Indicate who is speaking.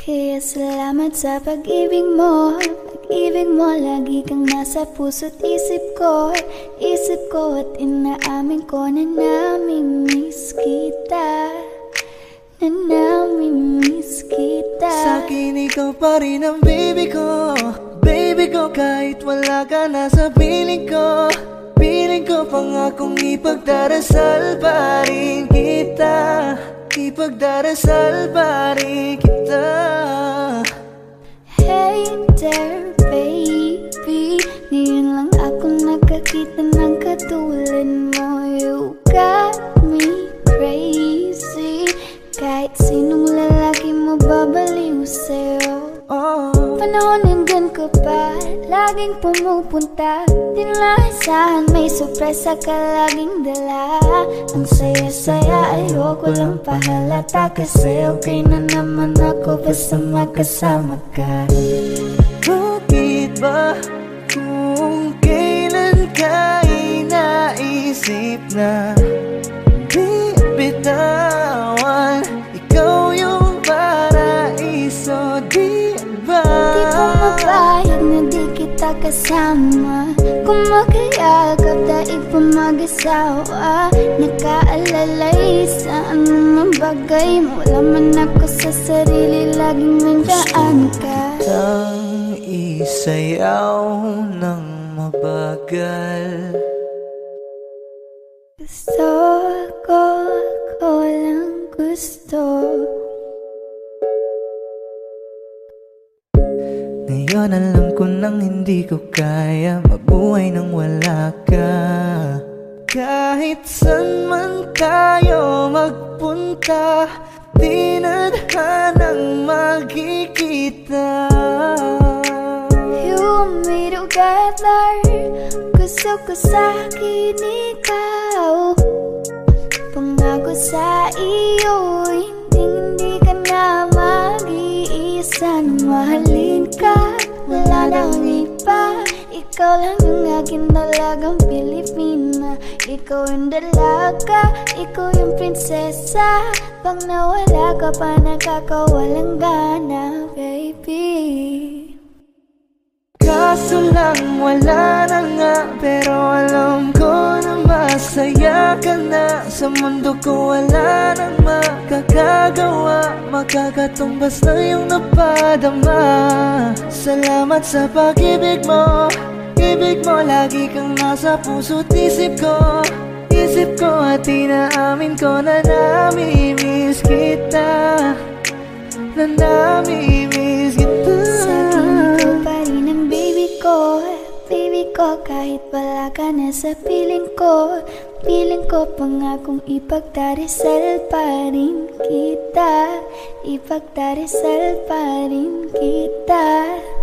Speaker 1: Kaya salamat sa pag-ibig mo. Pag-ibig mo, lagi kang nasa puso't isip ko. Isip ko at inaamin ko na namimiss kita. Na namimiss kita.
Speaker 2: Sa'kin ikaw pa rin ang baby ko. Baby ko kahit wala ka na sa piling ko. Piling ko pangakong ipagdarasal pa rin kita. Ipagdarasal pa rin kita.
Speaker 1: Hey there baby, ngayon lang ako nakakita ng katulad mo. You got me crazy. Kahit sinong lalaki mo babaliw sa'yo. Panahon nandun ka pa, laging pumupunta. Di nalasahan, may sorpresa ka laging dala. Ang saya-saya, ayoko lang pahalata. Kasi okay na naman ako basta magkasama ka.
Speaker 2: Bakit ba kung kailan ka inaisip na di bitawan? Ikaw yung paraiso, di ba?
Speaker 1: Di ko mapayag na di kita kasama. Kung magkayagap, daig pa mag-asawa. Nakaalalay sa anumang bagay. Wala man ako sa sarili, laging nandiyan ka.
Speaker 2: Tang isayaw ng mabagal.
Speaker 1: Gusto ko lang gusto.
Speaker 2: Ngayon alam ko nang hindi ko kaya mabuhay nang wala ka. Kahit saan man tayo magpunta, di nadhanang magkikita.
Speaker 1: You want me together, gusto ko sa'kin ikaw. Pangako sa iyo, hindi ka na mag-iisa. Mahalin ka, wala nang iba. Ikaw lang yung akin talagang Pilipina. Ikaw yung dalaga, ikaw yung prinsesa. Pag nawala ka pa, nakakawalang gana, baby.
Speaker 2: Kaso lang wala na nga, pero alam ko na masaya ka na. Sa mundo ko wala nang makakagawa, makakatumbas na yung napadama. Salamat sa pag-ibig mo. Ibig mo, lagi kang nasa puso't isip ko. Isip ko at inaamin ko na namimiss kita. Na namimiss kita. Baby ko, kahit wala ka na sa piling ko. Piling ko pangakong ipagdarasal pa rin kita. Ipagdarasal pa rin kita.